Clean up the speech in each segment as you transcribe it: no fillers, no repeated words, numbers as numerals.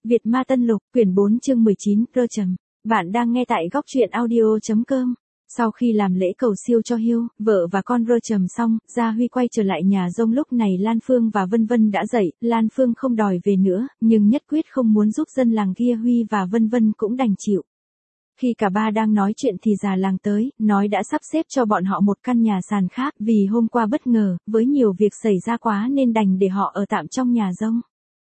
Việt Ma Tân Lục, quyển 4 chương 19, rơ trầm. Bạn đang nghe tại góc truyện audio.com. Sau khi làm lễ cầu siêu cho Hiêu, vợ và con rơ trầm xong, Gia Huy quay trở lại nhà rông. Lúc này Lan Phương và Vân Vân đã dậy, Lan Phương không đòi về nữa, nhưng nhất quyết không muốn giúp dân làng kia. Huy và Vân Vân cũng đành chịu. Khi cả ba đang nói chuyện thì già làng tới, nói đã sắp xếp cho bọn họ một căn nhà sàn khác, vì hôm qua bất ngờ, với nhiều việc xảy ra quá nên đành để họ ở tạm trong nhà rông.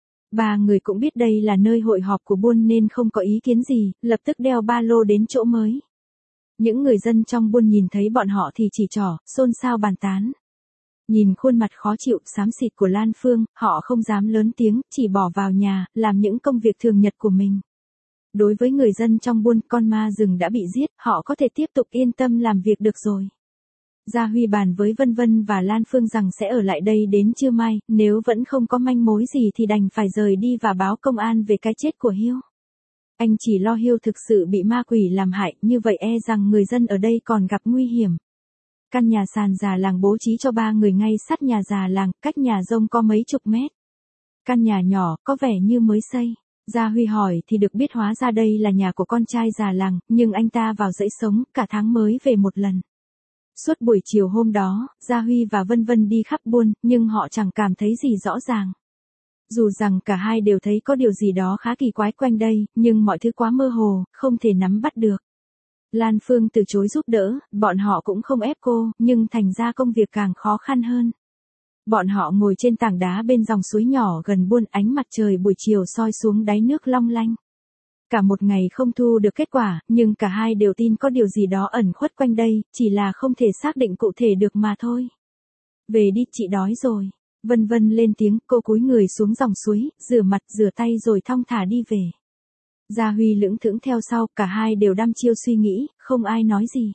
Ba người cũng biết đây là nơi hội họp của buôn nên không có ý kiến gì, lập tức đeo ba lô đến chỗ mới. Những người dân trong buôn nhìn thấy bọn họ thì chỉ trỏ, xôn xao bàn tán. Nhìn khuôn mặt khó chịu, xám xịt của Lan Phương, họ không dám lớn tiếng, chỉ bỏ vào nhà, làm những công việc thường nhật của mình. Đối với người dân trong buôn, con ma rừng đã bị giết, họ có thể tiếp tục yên tâm làm việc được rồi. Gia Huy bàn với Vân Vân và Lan Phương rằng sẽ ở lại đây đến trưa mai, nếu vẫn không có manh mối gì thì đành phải rời đi và báo công an về cái chết của Hiêu. Anh chỉ lo Hiêu thực sự bị ma quỷ làm hại, như vậy e rằng người dân ở đây còn gặp nguy hiểm. Căn nhà sàn già làng bố trí cho ba người ngay sát nhà già làng, cách nhà rông có mấy chục mét. Căn nhà nhỏ, có vẻ như mới xây. Gia Huy hỏi thì được biết hóa ra đây là nhà của con trai già làng, nhưng anh ta vào dãy sống, cả tháng mới về một lần. Suốt buổi chiều hôm đó, Gia Huy và Vân Vân đi khắp buôn, nhưng họ chẳng cảm thấy gì rõ ràng. Dù rằng cả hai đều thấy có điều gì đó khá kỳ quái quanh đây, nhưng mọi thứ quá mơ hồ, không thể nắm bắt được. Lan Phương từ chối giúp đỡ, bọn họ cũng không ép cô, nhưng thành ra công việc càng khó khăn hơn. Bọn họ ngồi trên tảng đá bên dòng suối nhỏ gần buôn, ánh mặt trời buổi chiều soi xuống đáy nước long lanh. Cả một ngày không thu được kết quả, nhưng cả hai đều tin có điều gì đó ẩn khuất quanh đây, chỉ là không thể xác định cụ thể được mà thôi. Về đi, chị đói rồi. Vân Vân lên tiếng, cô cúi người xuống dòng suối, rửa mặt rửa tay rồi thong thả đi về. Gia Huy lững thững theo sau, cả hai đều đăm chiêu suy nghĩ, không ai nói gì.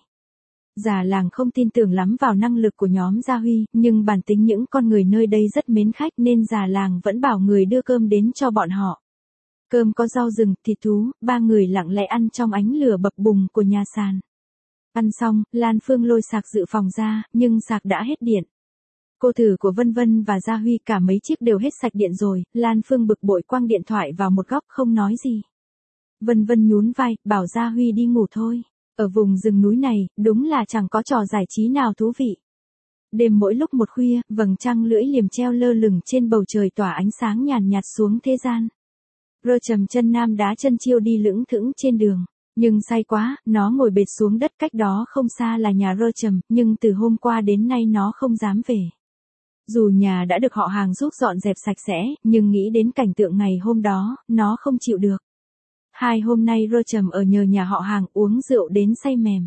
Già làng không tin tưởng lắm vào năng lực của nhóm Gia Huy, nhưng bản tính những con người nơi đây rất mến khách nên già làng vẫn bảo người đưa cơm đến cho bọn họ. Cơm có rau rừng, thịt thú, ba người lặng lẽ ăn trong ánh lửa bập bùng của nhà sàn. Ăn xong, Lan Phương lôi sạc dự phòng ra, nhưng sạc đã hết điện. Cô thử của Vân Vân và Gia Huy cả mấy chiếc đều hết sạch điện rồi, Lan Phương bực bội quăng điện thoại vào một góc không nói gì. Vân Vân nhún vai, bảo Gia Huy đi ngủ thôi. Ở vùng rừng núi này, đúng là chẳng có trò giải trí nào thú vị. Đêm mỗi lúc một khuya, vầng trăng lưỡi liềm treo lơ lửng trên bầu trời tỏa ánh sáng nhàn nhạt xuống thế gian. Rơ trầm chân nam đá chân chiêu đi lững thững trên đường. Nhưng say quá, nó ngồi bệt xuống đất, cách đó không xa là nhà rơ trầm, nhưng từ hôm qua đến nay nó không dám về. Dù nhà đã được họ hàng giúp dọn dẹp sạch sẽ, nhưng nghĩ đến cảnh tượng ngày hôm đó, nó không chịu được. 2 hôm nay rơ trầm ở nhờ nhà họ hàng uống rượu đến say mềm.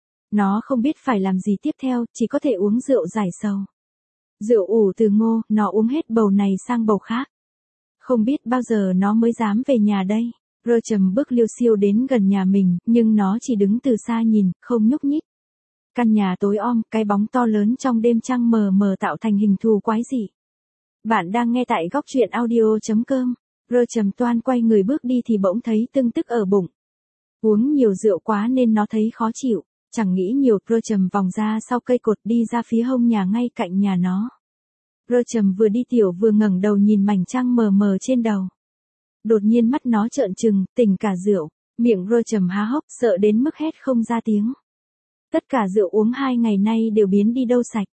Nó không biết phải làm gì tiếp theo, chỉ có thể uống rượu giải sầu. Rượu ủ từ ngô, nó uống hết bầu này sang bầu khác. Không biết bao giờ nó mới dám về nhà đây. Rơ trầm bước liêu xiêu đến gần nhà mình, nhưng nó chỉ đứng từ xa nhìn, không nhúc nhích. Căn nhà tối om, cái bóng to lớn trong đêm trăng mờ mờ tạo thành hình thù quái dị. Bạn đang nghe tại góc truyện audio.com. Rơ trầm toan quay người bước đi thì bỗng thấy tưng tức ở bụng. Uống nhiều rượu quá nên nó thấy khó chịu, chẳng nghĩ nhiều, rơ trầm vòng ra sau cây cột đi ra phía hông nhà ngay cạnh nhà nó. Rơ trầm vừa đi tiểu vừa ngẩng đầu nhìn mảnh trăng mờ mờ trên đầu. Đột nhiên mắt nó trợn trừng, tỉnh cả rượu, miệng rơ trầm há hốc, sợ đến mức hét không ra tiếng. Tất cả rượu uống 2 ngày nay đều biến đi đâu sạch.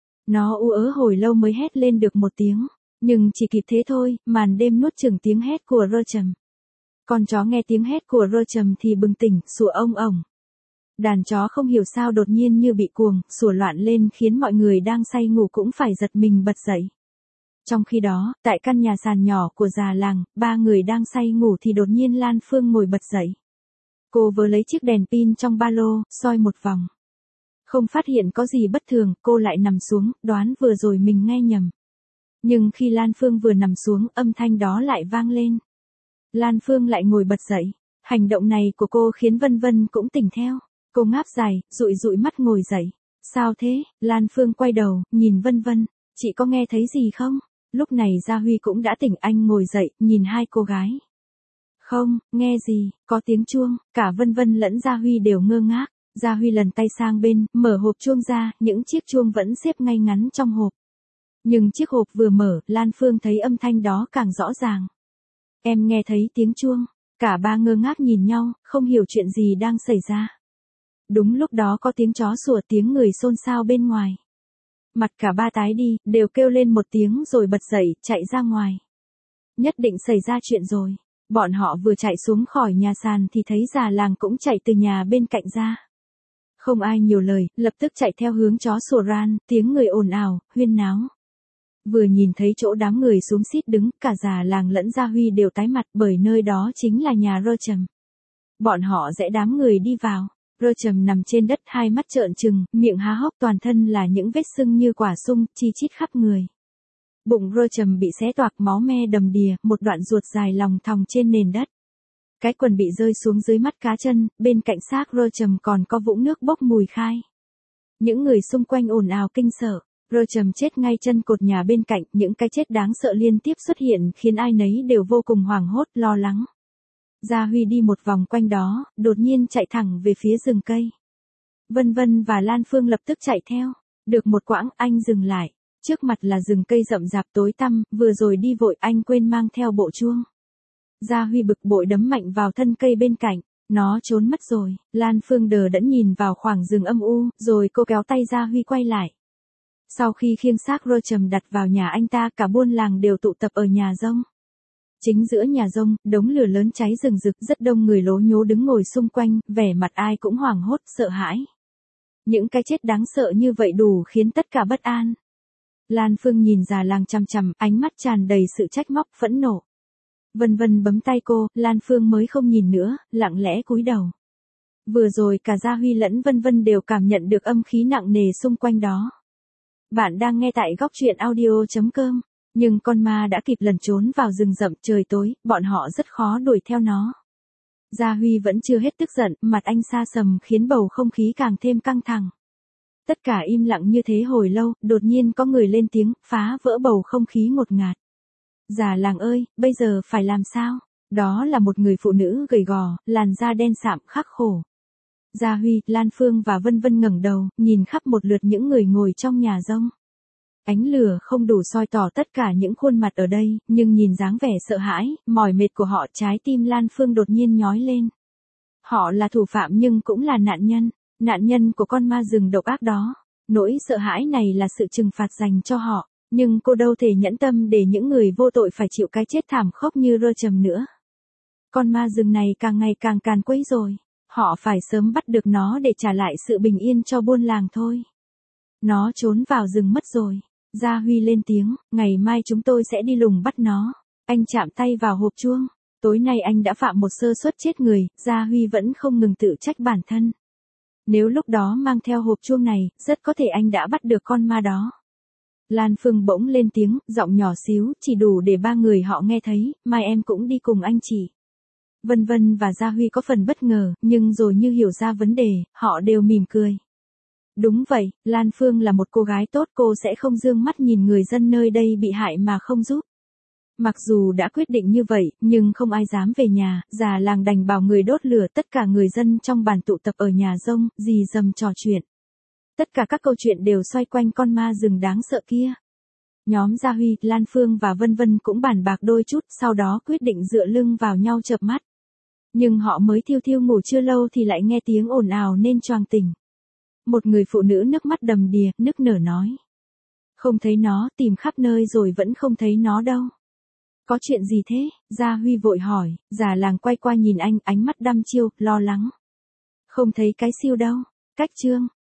Nó ú ớ hồi lâu mới hét lên được một tiếng. Nhưng chỉ kịp thế thôi, màn đêm nuốt chửng tiếng hét của rơ trầm. Con chó nghe tiếng hét của rơ trầm thì bừng tỉnh, sủa ong ổng. Đàn chó không hiểu sao đột nhiên như bị cuồng, sủa loạn lên khiến mọi người đang say ngủ cũng phải giật mình bật dậy. Trong khi đó, tại căn nhà sàn nhỏ của già làng, ba người đang say ngủ thì đột nhiên Lan Phương ngồi bật dậy. Cô vừa lấy chiếc đèn pin trong ba lô, soi một vòng. Không phát hiện có gì bất thường, cô lại nằm xuống, đoán vừa rồi mình nghe nhầm. Nhưng khi Lan Phương vừa nằm xuống, âm thanh đó lại vang lên. Lan Phương lại ngồi bật dậy. Hành động này của cô khiến Vân Vân cũng tỉnh theo. Cô ngáp dài, dụi dụi mắt ngồi dậy. Sao thế? Lan Phương quay đầu, nhìn Vân Vân. Chị có nghe thấy gì không? Lúc này Gia Huy cũng đã tỉnh, anh ngồi dậy, nhìn hai cô gái. Không, nghe gì, có tiếng chuông. Cả Vân Vân lẫn Gia Huy đều ngơ ngác. Gia Huy lần tay sang bên, mở hộp chuông ra, những chiếc chuông vẫn xếp ngay ngắn trong hộp. Nhưng chiếc hộp vừa mở, Lan Phương thấy âm thanh đó càng rõ ràng. Em nghe thấy tiếng chuông. Cả ba ngơ ngác nhìn nhau, không hiểu chuyện gì đang xảy ra. Đúng lúc đó có tiếng chó sủa, tiếng người xôn xao bên ngoài. Mặt cả ba tái đi, đều kêu lên một tiếng rồi bật dậy, chạy ra ngoài. Nhất định xảy ra chuyện rồi. Bọn họ vừa chạy xuống khỏi nhà sàn thì thấy già làng cũng chạy từ nhà bên cạnh ra. Không ai nhiều lời, lập tức chạy theo hướng chó sủa ran, tiếng người ồn ào, huyên náo. Vừa nhìn thấy chỗ đám người xúm xít đứng, cả già làng lẫn Gia Huy đều tái mặt bởi nơi đó chính là nhà Rocham. Bọn họ rẽ đám người đi vào. Rocham nằm trên đất, hai mắt trợn trừng, miệng há hốc, toàn thân là những vết sưng như quả sung, chi chít khắp người. Bụng Rocham bị xé toạc, máu me đầm đìa, một đoạn ruột dài lòng thòng trên nền đất. Cái quần bị rơi xuống dưới mắt cá chân, bên cạnh xác Rocham còn có vũng nước bốc mùi khai. Những người xung quanh ồn ào kinh sợ. Rocham chết ngay chân cột nhà bên cạnh, những cái chết đáng sợ liên tiếp xuất hiện khiến ai nấy đều vô cùng hoảng hốt, lo lắng. Gia Huy đi một vòng quanh đó, đột nhiên chạy thẳng về phía rừng cây. Vân Vân và Lan Phương lập tức chạy theo. Được một quãng, anh dừng lại. Trước mặt là rừng cây rậm rạp tối tăm, vừa rồi đi vội anh quên mang theo bộ chuông. Gia Huy bực bội đấm mạnh vào thân cây bên cạnh. Nó trốn mất rồi. Lan Phương đờ đẫn nhìn vào khoảng rừng âm u, rồi cô kéo tay Gia Huy quay lại. Sau khi khiêng xác Rocham đặt vào nhà anh ta, cả buôn làng đều tụ tập ở nhà rông. Chính giữa nhà rông, đống lửa lớn cháy rừng rực, rất đông người lố nhố đứng ngồi xung quanh, vẻ mặt ai cũng hoảng hốt, sợ hãi. Những cái chết đáng sợ như vậy đủ khiến tất cả bất an. Lan Phương nhìn già làng chằm chằm, ánh mắt tràn đầy sự trách móc, phẫn nộ. Vân Vân bấm tay cô, Lan Phương mới không nhìn nữa, lặng lẽ cúi đầu. Vừa rồi cả Gia Huy lẫn Vân Vân đều cảm nhận được âm khí nặng nề xung quanh đó. Bạn đang nghe tại góc truyện audio.com. Nhưng con ma đã kịp lẩn trốn vào rừng rậm, trời tối, bọn họ rất khó đuổi theo nó. Gia Huy vẫn chưa hết tức giận, mặt anh sa sầm khiến bầu không khí càng thêm căng thẳng. Tất cả im lặng như thế hồi lâu, đột nhiên có người lên tiếng, phá vỡ bầu không khí ngột ngạt. Già làng ơi, bây giờ phải làm sao? Đó là một người phụ nữ gầy gò, làn da đen sạm khắc khổ. Gia Huy, Lan Phương và Vân Vân ngẩng đầu, nhìn khắp một lượt những người ngồi trong nhà rông. Ánh lửa không đủ soi tỏ tất cả những khuôn mặt ở đây, nhưng nhìn dáng vẻ sợ hãi, mỏi mệt của họ, trái tim Lan Phương đột nhiên nhói lên. Họ là thủ phạm nhưng cũng là nạn nhân của con ma rừng độc ác đó. Nỗi sợ hãi này là sự trừng phạt dành cho họ, nhưng cô đâu thể nhẫn tâm để những người vô tội phải chịu cái chết thảm khốc như Rocham nữa. Con ma rừng này càng ngày càng càn quấy rồi. Họ phải sớm bắt được nó để trả lại sự bình yên cho buôn làng thôi. Nó trốn vào rừng mất rồi. Gia Huy lên tiếng, ngày mai chúng tôi sẽ đi lùng bắt nó. Anh chạm tay vào hộp chuông. Tối nay anh đã phạm một sơ suất chết người, Gia Huy vẫn không ngừng tự trách bản thân. Nếu lúc đó mang theo hộp chuông này, rất có thể anh đã bắt được con ma đó. Lan Phương bỗng lên tiếng, giọng nhỏ xíu, chỉ đủ để ba người họ nghe thấy, mai em cũng đi cùng anh chị. Vân Vân và Gia Huy có phần bất ngờ, nhưng rồi như hiểu ra vấn đề, họ đều mỉm cười. Đúng vậy, Lan Phương là một cô gái tốt, cô sẽ không dương mắt nhìn người dân nơi đây bị hại mà không giúp. Mặc dù đã quyết định như vậy, nhưng không ai dám về nhà, già làng đành bảo người đốt lửa, tất cả người dân trong bản tụ tập ở nhà rông, rì rầm trò chuyện. Tất cả các câu chuyện đều xoay quanh con ma rừng đáng sợ kia. Nhóm Gia Huy, Lan Phương và Vân Vân cũng bàn bạc đôi chút, sau đó quyết định dựa lưng vào nhau chợp mắt. Nhưng họ mới thiêu thiêu ngủ chưa lâu thì lại nghe tiếng ồn ào nên choàng tỉnh. Một người phụ nữ nước mắt đầm đìa, nức nở nói. Không thấy nó, tìm khắp nơi rồi vẫn không thấy nó đâu. Có chuyện gì thế? Gia Huy vội hỏi, già làng quay qua nhìn anh, ánh mắt đăm chiêu, lo lắng. Không thấy cái siêu đâu. Cách chương.